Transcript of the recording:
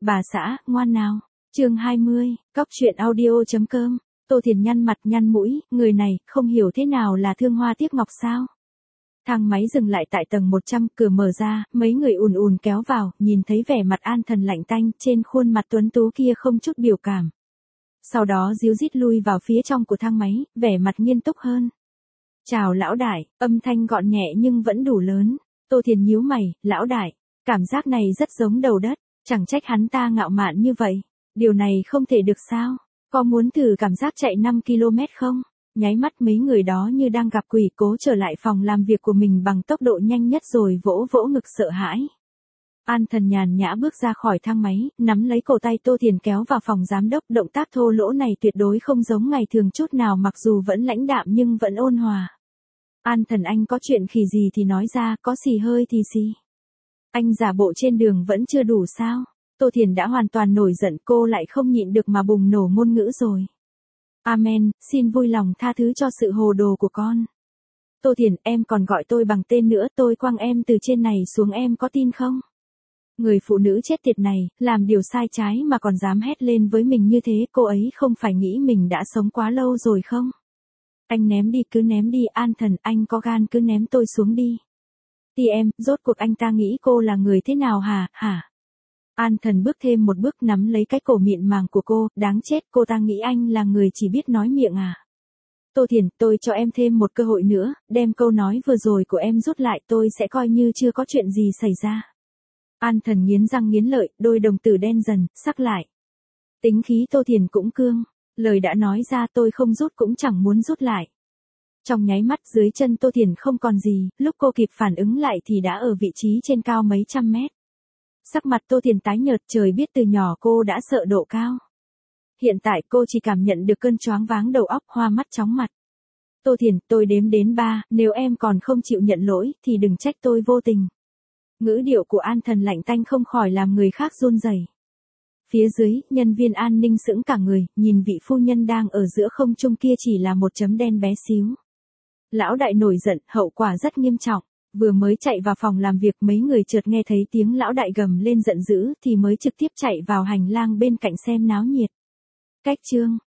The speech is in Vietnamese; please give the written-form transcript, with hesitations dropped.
Bà xã, ngoan nào. Chương 20, Cóc truyện audio.com. Tô Thiền nhăn mặt nhăn mũi, người này, không hiểu thế nào là thương hoa tiếc ngọc sao. Thang máy dừng lại tại tầng 100, cửa mở ra, mấy người ùn ùn kéo vào, nhìn thấy vẻ mặt An Thần lạnh tanh, trên khuôn mặt tuấn tú kia không chút biểu cảm. Sau đó díu dít lui vào phía trong của thang máy, vẻ mặt nghiêm túc hơn. Chào lão đại, âm thanh gọn nhẹ nhưng vẫn đủ lớn. Tô Thiền nhíu mày, lão đại, cảm giác này rất giống đầu đất, chẳng trách hắn ta ngạo mạn như vậy. Điều này không thể được sao? Có muốn thử cảm giác chạy 5 km không? Nháy mắt mấy người đó như đang gặp quỷ, cố trở lại phòng làm việc của mình bằng tốc độ nhanh nhất rồi vỗ vỗ ngực sợ hãi. An Thần nhàn nhã bước ra khỏi thang máy, nắm lấy cổ tay Tô Thiền kéo vào phòng giám đốc. Động tác thô lỗ này tuyệt đối không giống ngày thường chút nào, mặc dù vẫn lãnh đạm nhưng vẫn ôn hòa. An Thần, anh có chuyện khỉ gì thì nói ra, có xì hơi thì xì. Anh giả bộ trên đường vẫn chưa đủ sao? Tô Thiền đã hoàn toàn nổi giận, cô lại không nhịn được mà bùng nổ ngôn ngữ rồi. Amen, xin vui lòng tha thứ cho sự hồ đồ của con. Tô Thiền, em còn gọi tôi bằng tên nữa, tôi quăng em từ trên này xuống, em có tin không? Người phụ nữ chết tiệt này, làm điều sai trái mà còn dám hét lên với mình như thế, cô ấy không phải nghĩ mình đã sống quá lâu rồi không? Anh ném đi, cứ ném đi. An Thần, anh có gan cứ ném tôi xuống đi. Thì em, rốt cuộc anh ta nghĩ cô là người thế nào hả? An Thần bước thêm một bước, nắm lấy cái cổ mịn màng của cô, đáng chết, cô ta nghĩ anh là người chỉ biết nói miệng à? Tô Thiền, tôi cho em thêm một cơ hội nữa, đem câu nói vừa rồi của em rút lại, tôi sẽ coi như chưa có chuyện gì xảy ra. An Thần nghiến răng nghiến lợi, đôi đồng tử đen dần, sắc lại. Tính khí Tô Thiền cũng cương, lời đã nói ra tôi không rút cũng chẳng muốn rút lại. Trong nháy mắt dưới chân Tô Thiền không còn gì, lúc cô kịp phản ứng lại thì đã ở vị trí trên cao mấy trăm mét. Sắc mặt Tô Thiền tái nhợt, trời biết từ nhỏ cô đã sợ độ cao. Hiện tại cô chỉ cảm nhận được cơn choáng váng đầu óc, hoa mắt chóng mặt. Tô Thiền, tôi đếm đến 3, nếu em còn không chịu nhận lỗi thì đừng trách tôi vô tình. Ngữ điệu của An Thần lạnh tanh không khỏi làm người khác run rẩy. Phía dưới, nhân viên an ninh sững cả người, nhìn vị phu nhân đang ở giữa không trung kia chỉ là một chấm đen bé xíu. Lão đại nổi giận, hậu quả rất nghiêm trọng. Vừa mới chạy vào phòng làm việc, mấy người chợt nghe thấy tiếng lão đại gầm lên giận dữ thì mới trực tiếp chạy vào hành lang bên cạnh xem náo nhiệt. Cách chương